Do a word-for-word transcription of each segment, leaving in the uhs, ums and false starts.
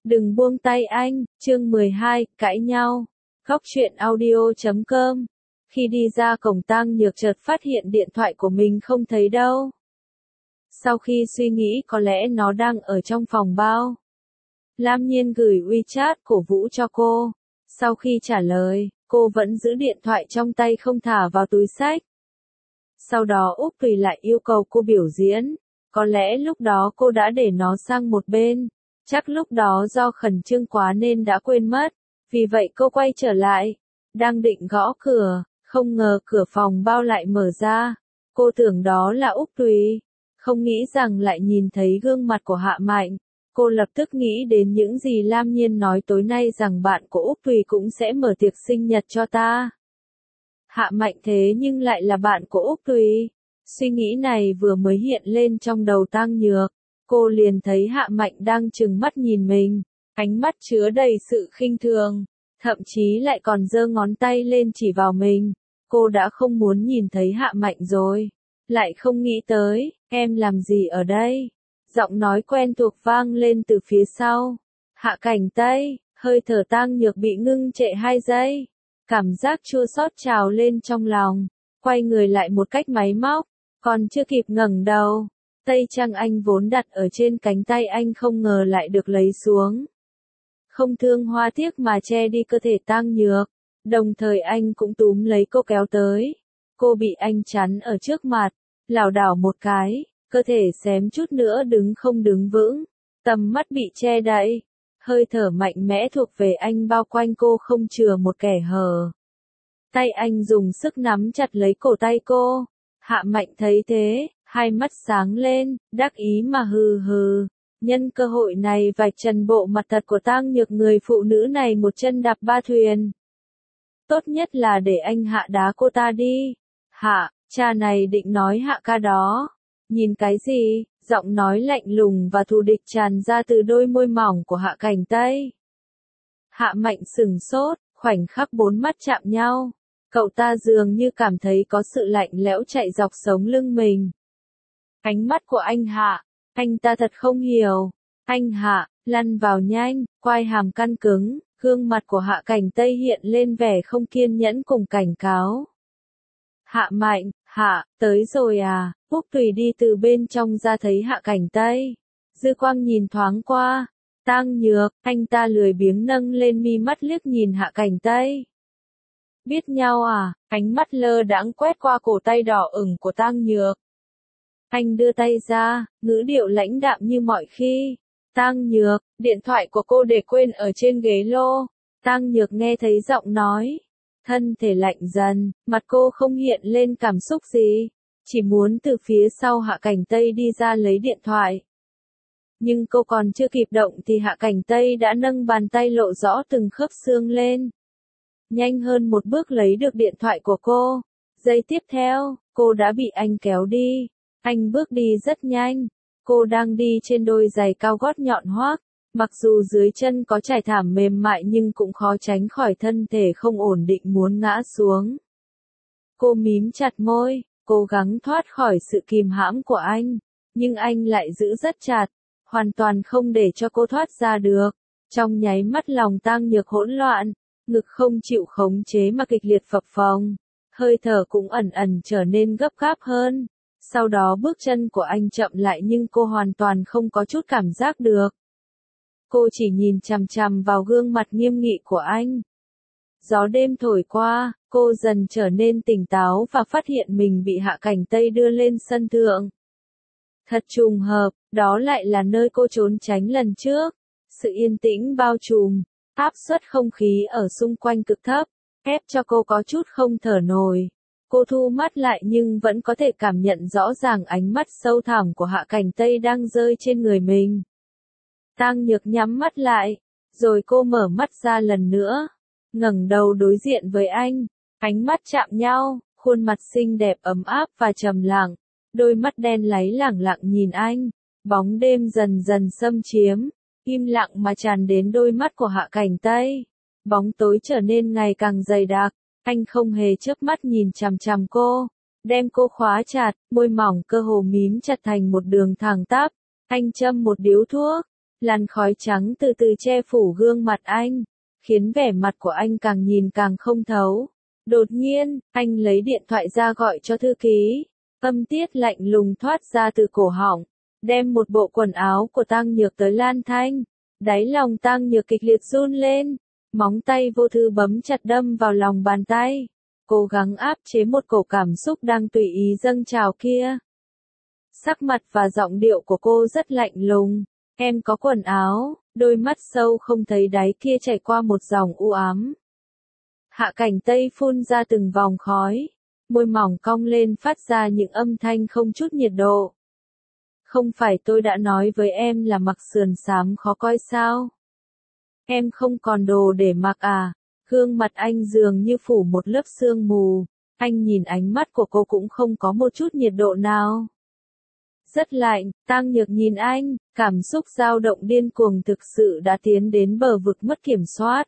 Đừng buông tay anh, chương mười hai, cãi nhau. Góc truyện audio chấm com. Khi đi ra cổng Tang Nhược chợt phát hiện điện thoại của mình không thấy đâu. Sau khi suy nghĩ có lẽ nó đang ở trong phòng bao. Lam Nhiên gửi WeChat cổ vũ cho cô. Sau khi trả lời, cô vẫn giữ điện thoại trong tay không thả vào túi xách. Sau đó Úc Tùy lại yêu cầu cô biểu diễn. Có lẽ lúc đó cô đã để nó sang một bên. Chắc lúc đó do khẩn trương quá nên đã quên mất. Vì vậy cô quay trở lại. Đang định gõ cửa, không ngờ cửa phòng bao lại mở ra. Cô tưởng đó là Úc Tùy. Không nghĩ rằng lại nhìn thấy gương mặt của Hạ Mạnh. Cô lập tức nghĩ đến những gì Lam Nhiên nói tối nay rằng bạn của Úc Tùy cũng sẽ mở tiệc sinh nhật cho ta. Hạ Mạnh thế nhưng lại là bạn của Úc Tùy. Suy nghĩ này vừa mới hiện lên trong đầu Tang Nhược. Cô liền thấy Hạ Mạnh đang trừng mắt nhìn mình, ánh mắt chứa đầy sự khinh thường, thậm chí lại còn giơ ngón tay lên chỉ vào mình. Cô đã không muốn nhìn thấy Hạ Mạnh rồi, lại không nghĩ tới, em làm gì ở đây? Giọng nói quen thuộc vang lên từ phía sau. Hạ Cảnh Tây, hơi thở Tang Nhược bị ngưng trệ hai giây, cảm giác chua xót trào lên trong lòng, quay người lại một cách máy móc, còn chưa kịp ngẩng đầu. Tay Trang Anh vốn đặt ở trên cánh tay anh không ngờ lại được lấy xuống. Không thương hoa tiếc mà che đi cơ thể Tang Nhược, đồng thời anh cũng túm lấy cô kéo tới. Cô bị anh chắn ở trước mặt, lảo đảo một cái, cơ thể xém chút nữa đứng không đứng vững, tầm mắt bị che đậy. Hơi thở mạnh mẽ thuộc về anh bao quanh cô không chừa một kẻ hở. Tay anh dùng sức nắm chặt lấy cổ tay cô. Hạ Mạnh thấy thế, hai mắt sáng lên, đắc ý mà hừ hừ. Nhân cơ hội này vạch trần bộ mặt thật của Tang Nhược, người phụ nữ này một chân đạp ba thuyền. Tốt nhất là để anh Hạ đá cô ta đi. Hạ, cha này định nói Hạ ca đó. Nhìn cái gì? Giọng nói lạnh lùng và thù địch tràn ra từ đôi môi mỏng của Hạ Cảnh Tây. Hạ Mạnh sừng sốt, khoảnh khắc bốn mắt chạm nhau. Cậu ta dường như cảm thấy có sự lạnh lẽo chạy dọc sống lưng mình. Ánh mắt của anh Hạ, anh ta thật không hiểu. Anh Hạ, lăn vào nhanh, quai hàm căng cứng, gương mặt của Hạ Cảnh Tây hiện lên vẻ không kiên nhẫn cùng cảnh cáo. Hạ Mạnh, Hạ, tới rồi à? Úc Tùy đi từ bên trong ra thấy Hạ Cảnh Tây. Dư quang nhìn thoáng qua. Tang Nhược, anh ta lười biếng nâng lên mi mắt liếc nhìn Hạ Cảnh Tây. Biết nhau à? Ánh mắt lơ đãng quét qua cổ tay đỏ ửng của Tang Nhược. Anh đưa tay ra, ngữ điệu lãnh đạm như mọi khi. Tang Nhược, điện thoại của cô để quên ở trên ghế lô. Tang Nhược nghe thấy giọng nói. Thân thể lạnh dần, mặt cô không hiện lên cảm xúc gì. Chỉ muốn từ phía sau Hạ Cảnh Tây đi ra lấy điện thoại. Nhưng cô còn chưa kịp động thì Hạ Cảnh Tây đã nâng bàn tay lộ rõ từng khớp xương lên. Nhanh hơn một bước lấy được điện thoại của cô. Giây tiếp theo, cô đã bị anh kéo đi. Anh bước đi rất nhanh. Cô đang đi trên đôi giày cao gót nhọn hoác. Mặc dù dưới chân có trải thảm mềm mại nhưng cũng khó tránh khỏi thân thể không ổn định muốn ngã xuống. Cô mím chặt môi, cố gắng thoát khỏi sự kìm hãm của anh. Nhưng anh lại giữ rất chặt, hoàn toàn không để cho cô thoát ra được. Trong nháy mắt lòng Tang Nhược hỗn loạn, ngực không chịu khống chế mà kịch liệt phập phồng. Hơi thở cũng ẩn ẩn trở nên gấp gáp hơn. Sau đó bước chân của anh chậm lại nhưng cô hoàn toàn không có chút cảm giác được. Cô chỉ nhìn chằm chằm vào gương mặt nghiêm nghị của anh. Gió đêm thổi qua, cô dần trở nên tỉnh táo và phát hiện mình bị Hạ Cảnh Tây đưa lên sân thượng. Thật trùng hợp, đó lại là nơi cô trốn tránh lần trước. Sự yên tĩnh bao trùm, áp suất không khí ở xung quanh cực thấp, ép cho cô có chút không thở nổi. Cô thu mắt lại nhưng vẫn có thể cảm nhận rõ ràng ánh mắt sâu thẳm của Hạ Cảnh Tây đang rơi trên người mình. Tang Nhược nhắm mắt lại, rồi cô mở mắt ra lần nữa, ngẩng đầu đối diện với anh, ánh mắt chạm nhau, khuôn mặt xinh đẹp ấm áp và trầm lặng, đôi mắt đen láy lẳng lặng nhìn anh, bóng đêm dần dần xâm chiếm, im lặng mà tràn đến đôi mắt của Hạ Cảnh Tây, bóng tối trở nên ngày càng dày đặc, anh không hề chớp mắt nhìn chằm chằm cô, đem cô khóa chặt, môi mỏng cơ hồ mím chặt thành một đường thẳng tắp, anh châm một điếu thuốc. Làn khói trắng từ từ che phủ gương mặt anh, khiến vẻ mặt của anh càng nhìn càng không thấu. Đột nhiên, anh lấy điện thoại ra gọi cho thư ký. Âm tiết lạnh lùng thoát ra từ cổ họng, đem một bộ quần áo của Tang Nhược tới Lan Thanh. Đáy lòng Tang Nhược kịch liệt run lên, móng tay vô thư bấm chặt đâm vào lòng bàn tay, cố gắng áp chế một cổ cảm xúc đang tùy ý dâng trào kia. Sắc mặt và giọng điệu của cô rất lạnh lùng. Em có quần áo, đôi mắt sâu không thấy đáy kia chảy qua một dòng u ám. Hạ Cảnh Tây phun ra từng vòng khói, môi mỏng cong lên phát ra những âm thanh không chút nhiệt độ. Không phải tôi đã nói với em là mặc sườn xám khó coi sao? Em không còn đồ để mặc à? Gương mặt anh dường như phủ một lớp sương mù, anh nhìn ánh mắt của cô cũng không có một chút nhiệt độ nào. Rất lạnh, Tang Nhược nhìn anh, cảm xúc dao động điên cuồng thực sự đã tiến đến bờ vực mất kiểm soát.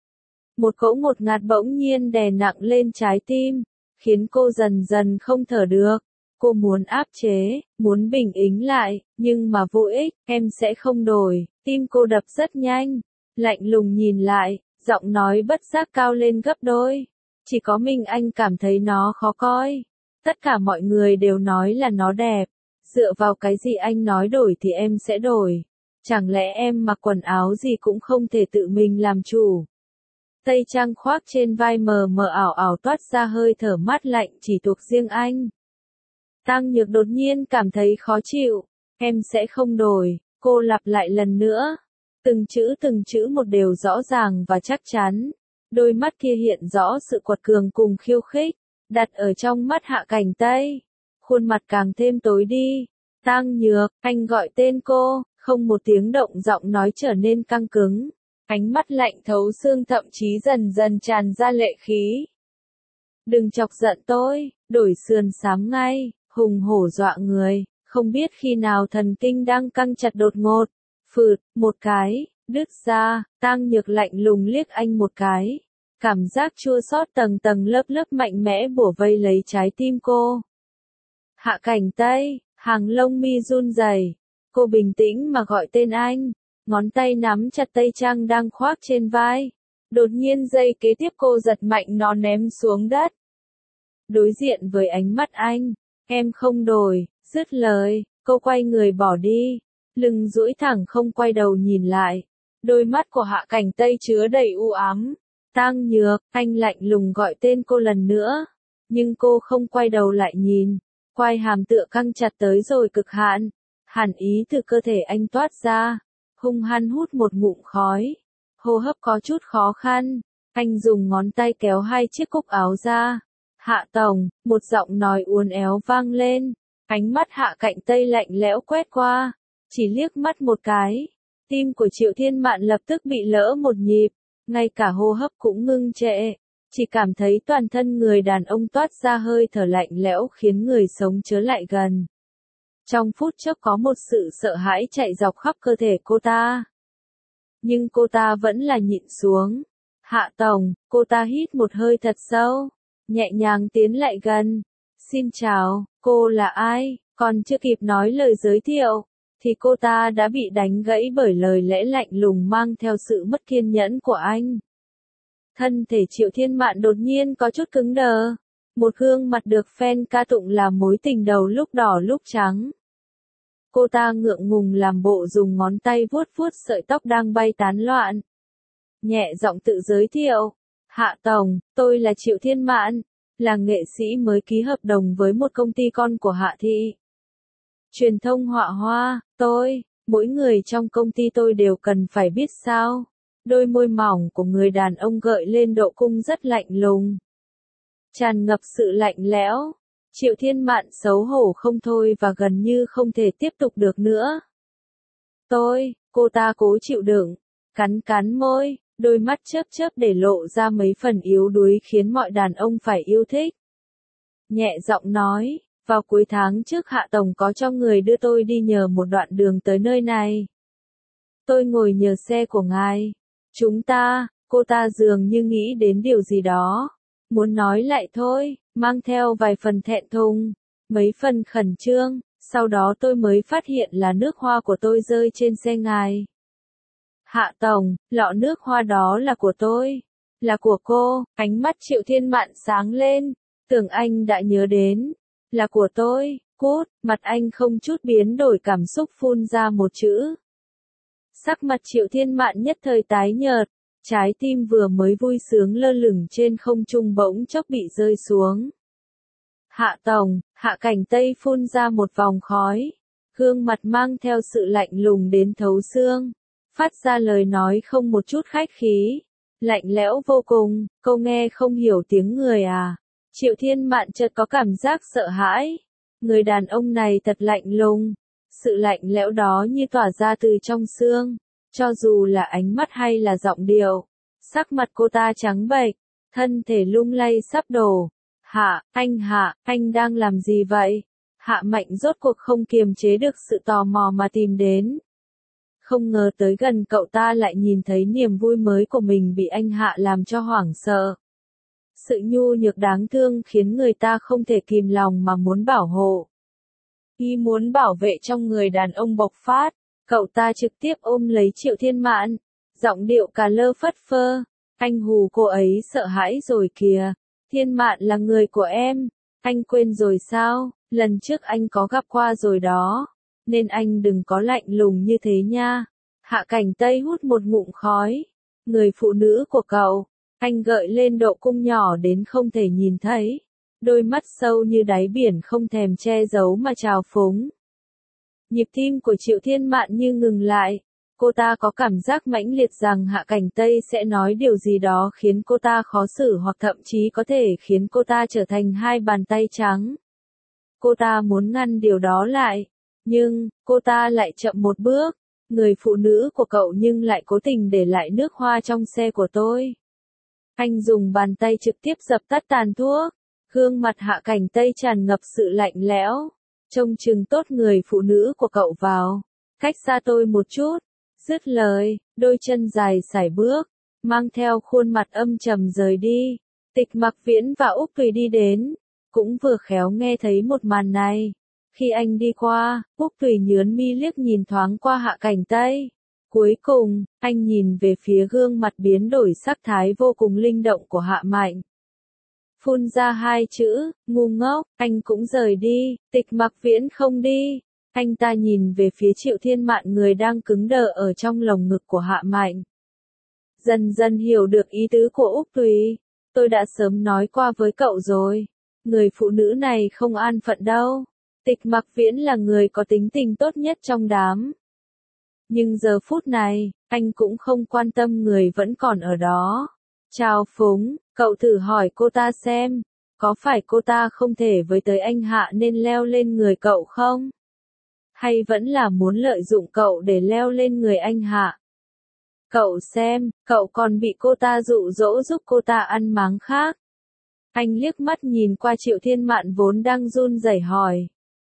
Một cỗ ngột ngạt bỗng nhiên đè nặng lên trái tim, khiến cô dần dần không thở được. Cô muốn áp chế, muốn bình ĩnh lại, nhưng mà vô ích, em sẽ không đổi. Tim cô đập rất nhanh, lạnh lùng nhìn lại, giọng nói bất giác cao lên gấp đôi. Chỉ có mình anh cảm thấy nó khó coi. Tất cả mọi người đều nói là nó đẹp. Dựa vào cái gì anh nói đổi thì em sẽ đổi? Chẳng lẽ em mặc quần áo gì cũng không thể tự mình làm chủ? Tây trang khoác trên vai mờ mờ ảo ảo toát ra hơi thở mát lạnh chỉ thuộc riêng anh. Tang Nhược đột nhiên cảm thấy khó chịu. Em sẽ không đổi, cô lặp lại lần nữa. Từng chữ từng chữ một đều rõ ràng và chắc chắn. Đôi mắt kia hiện rõ sự quật cường cùng khiêu khích, đặt ở trong mắt Hạ Cảnh Tây. Khuôn mặt càng thêm tối đi. Tang Nhược, anh gọi tên cô, không một tiếng động giọng nói trở nên căng cứng. Ánh mắt lạnh thấu xương thậm chí dần dần tràn ra lệ khí. Đừng chọc giận tôi, đổi sườn xám ngay, hùng hổ dọa người, không biết khi nào thần kinh đang căng chặt đột ngột. Phượt, một cái, đứt ra, Tang Nhược lạnh lùng liếc anh một cái. Cảm giác chua xót tầng tầng lớp lớp mạnh mẽ bủa vây lấy trái tim cô. Hạ Cảnh Tây, hàng lông mi run rẩy. Cô bình tĩnh mà gọi tên anh, ngón tay nắm chặt tây trang đang khoác trên vai. Đột nhiên giây kế tiếp cô giật mạnh nó ném xuống đất. Đối diện với ánh mắt anh, em không đổi, dứt lời, cô quay người bỏ đi, lưng duỗi thẳng không quay đầu nhìn lại. Đôi mắt của Hạ Cảnh Tây chứa đầy u ám. Tang Nhược, anh lạnh lùng gọi tên cô lần nữa, nhưng cô không quay đầu lại nhìn. Quai hàm tựa căng chặt tới rồi cực hạn, hàn ý từ cơ thể anh toát ra, hung hăng hút một ngụm khói, hô hấp có chút khó khăn, anh dùng ngón tay kéo hai chiếc cúc áo ra. Hạ tổng, một giọng nói uốn éo vang lên, ánh mắt Hạ Cảnh Tây lạnh lẽo quét qua, chỉ liếc mắt một cái, tim của Triệu Thiên Mạn lập tức bị lỡ một nhịp, ngay cả hô hấp cũng ngưng trệ. Chỉ cảm thấy toàn thân người đàn ông toát ra hơi thở lạnh lẽo khiến người sống chớ lại gần. Trong phút chốc có một sự sợ hãi chạy dọc khắp cơ thể cô ta. Nhưng cô ta vẫn là nhịn xuống. Hạ tổng, cô ta hít một hơi thật sâu, nhẹ nhàng tiến lại gần. Xin chào, cô là ai? Còn chưa kịp nói lời giới thiệu, thì cô ta đã bị đánh gãy bởi lời lẽ lạnh lùng mang theo sự mất kiên nhẫn của anh. Thân thể Triệu Thiên Mạn đột nhiên có chút cứng đờ. Một gương mặt được fan ca tụng là mối tình đầu lúc đỏ lúc trắng. Cô ta ngượng ngùng làm bộ dùng ngón tay vuốt vuốt sợi tóc đang bay tán loạn. Nhẹ giọng tự giới thiệu. Hạ tổng, tôi là Triệu Thiên Mạn, là nghệ sĩ mới ký hợp đồng với một công ty con của Hạ thị. Truyền thông họa hoa, tôi, mỗi người trong công ty tôi đều cần phải biết sao. Đôi môi mỏng của người đàn ông gợi lên độ cung rất lạnh lùng, tràn ngập sự lạnh lẽo. Triệu Thiên Mạn xấu hổ không thôi và gần như không thể tiếp tục được nữa. Tôi, cô ta cố chịu đựng, cắn cắn môi, đôi mắt chớp chớp để lộ ra mấy phần yếu đuối khiến mọi đàn ông phải yêu thích. Nhẹ giọng nói, vào cuối tháng trước Hạ tổng có cho người đưa tôi đi nhờ một đoạn đường tới nơi này. Tôi ngồi nhờ xe của ngài. Chúng ta, cô ta dường như nghĩ đến điều gì đó, muốn nói lại thôi, mang theo vài phần thẹn thùng, mấy phần khẩn trương, sau đó tôi mới phát hiện là nước hoa của tôi rơi trên xe ngài. Hạ Tổng, lọ nước hoa đó là của tôi. Là của cô, ánh mắt Triệu Thiên Mạn sáng lên, tưởng anh đã nhớ đến. Là của tôi, cút, mặt anh không chút biến đổi cảm xúc phun ra một chữ. Sắc mặt Triệu Thiên Mạn nhất thời tái nhợt, trái tim vừa mới vui sướng lơ lửng trên không trung bỗng chốc bị rơi xuống. Hạ Tổng, Hạ Cảnh Tây phun ra một vòng khói, gương mặt mang theo sự lạnh lùng đến thấu xương, phát ra lời nói không một chút khách khí, lạnh lẽo vô cùng, câu nghe không hiểu tiếng người à. Triệu Thiên Mạn chợt có cảm giác sợ hãi, người đàn ông này thật lạnh lùng, sự lạnh lẽo đó như tỏa ra từ trong xương, cho dù là ánh mắt hay là giọng điệu. Sắc mặt cô ta trắng bệch, thân thể lung lay sắp đổ. Hạ, anh Hạ, anh đang làm gì vậy? Hạ Mạnh rốt cuộc không kiềm chế được sự tò mò mà tìm đến. Không ngờ tới gần cậu ta lại nhìn thấy niềm vui mới của mình bị anh Hạ làm cho hoảng sợ. Sự nhu nhược đáng thương khiến người ta không thể kìm lòng mà muốn bảo hộ. Ý muốn bảo vệ trong người đàn ông bộc phát, cậu ta trực tiếp ôm lấy Triệu Thiên Mạn, giọng điệu cà lơ phất phơ. Anh hù cô ấy sợ hãi rồi kìa. Thiên Mạn là người của em, anh quên rồi sao, lần trước anh có gặp qua rồi đó, nên anh đừng có lạnh lùng như thế nha. Hạ Cảnh Tây hút một ngụm khói, người phụ nữ của cậu, anh gợi lên độ cung nhỏ đến không thể nhìn thấy, đôi mắt sâu như đáy biển không thèm che giấu mà trào phúng. Nhịp tim của Triệu Thiên Mạn như ngừng lại. Cô ta có cảm giác mãnh liệt rằng Hạ Cảnh Tây sẽ nói điều gì đó khiến cô ta khó xử hoặc thậm chí có thể khiến cô ta trở thành hai bàn tay trắng. Cô ta muốn ngăn điều đó lại, nhưng, cô ta lại chậm một bước. Người phụ nữ của cậu nhưng lại cố tình để lại nước hoa trong xe của tôi. Anh dùng bàn tay trực tiếp dập tắt tàn thuốc. Gương mặt Hạ Cảnh Tây tràn ngập sự lạnh lẽo. Trông chừng tốt người phụ nữ của cậu vào. Cách xa tôi một chút. Dứt lời, đôi chân dài sải bước, mang theo khuôn mặt âm trầm rời đi. Tịch Mặc Viễn và Úc Tùy đi đến, cũng vừa khéo nghe thấy một màn này. Khi anh đi qua, Úc Tùy nhướng mi liếc nhìn thoáng qua Hạ Cảnh Tây. Cuối cùng, anh nhìn về phía gương mặt biến đổi sắc thái vô cùng linh động của Hạ Mạnh. Phun ra hai chữ, ngu ngốc, anh cũng rời đi. Tịch Mặc Viễn không đi. Anh ta nhìn về phía Triệu Thiên Mạn người đang cứng đờ ở trong lồng ngực của Hạ Mạnh. Dần dần hiểu được ý tứ của Úc Tùy. Tôi đã sớm nói qua với cậu rồi. Người phụ nữ này không an phận đâu. Tịch Mặc Viễn là người có tính tình tốt nhất trong đám. Nhưng giờ phút này, anh cũng không quan tâm người vẫn còn ở đó. Chào Phúng, cậu thử hỏi cô ta xem. Có phải cô ta không thể với tới anh Hạ nên leo lên người cậu không? Hay vẫn là muốn lợi dụng cậu để leo lên người anh Hạ? Cậu xem, cậu còn bị cô ta dụ dỗ giúp cô ta ăn máng khác. Anh liếc mắt nhìn qua Triệu Thiên Mạn vốn đang run rẩy hỏi.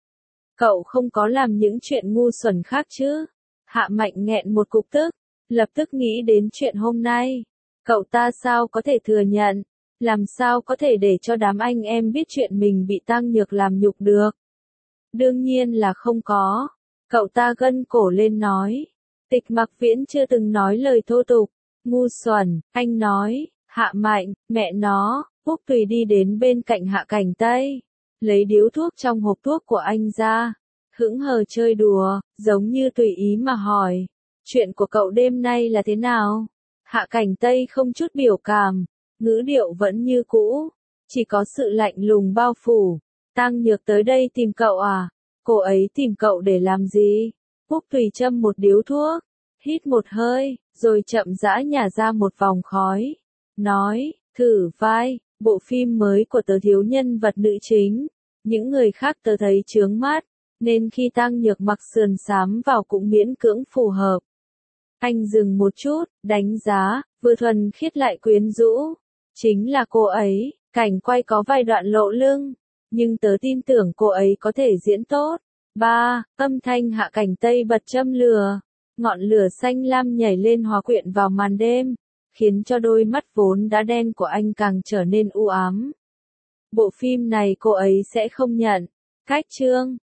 Cậu không có làm những chuyện ngu xuẩn khác chứ? Hạ Mạnh nghẹn một cục tức, lập tức nghĩ đến chuyện hôm nay. Cậu ta sao có thể thừa nhận? Làm sao có thể để cho đám anh em biết chuyện mình bị Tăng Nhược làm nhục được? Đương nhiên là không có. Cậu ta gân cổ lên nói. Tịch Mặc Viễn chưa từng nói lời thô tục. Ngu xuẩn, anh nói. Hạ Mạnh, mẹ nó. Úc Tùy đi đến bên cạnh Hạ Cảnh Tây, lấy điếu thuốc trong hộp thuốc của anh ra, hững hờ chơi đùa, giống như tùy ý mà hỏi. Chuyện của cậu đêm nay là thế nào? Hạ Cảnh Tây không chút biểu cảm, ngữ điệu vẫn như cũ, chỉ có sự lạnh lùng bao phủ. Tăng Nhược tới đây tìm cậu à? Cô ấy tìm cậu để làm gì? Úc Tùy châm một điếu thuốc, hít một hơi, rồi chậm rãi nhả ra một vòng khói. Nói, thử vai, bộ phim mới của tớ thiếu nhân vật nữ chính. Những người khác tớ thấy chướng mắt, nên khi Tăng Nhược mặc sườn xám vào cũng miễn cưỡng phù hợp. Anh dừng một chút, đánh giá, vừa thuần khiết lại quyến rũ. Chính là cô ấy, cảnh quay có vài đoạn lộ lưng. Nhưng tớ tin tưởng cô ấy có thể diễn tốt. Ba, âm thanh Hạ Cảnh Tây bật châm lửa. Ngọn lửa xanh lam nhảy lên hòa quyện vào màn đêm, khiến cho đôi mắt vốn đã đen của anh càng trở nên u ám. Bộ phim này cô ấy sẽ không nhận. Cách chương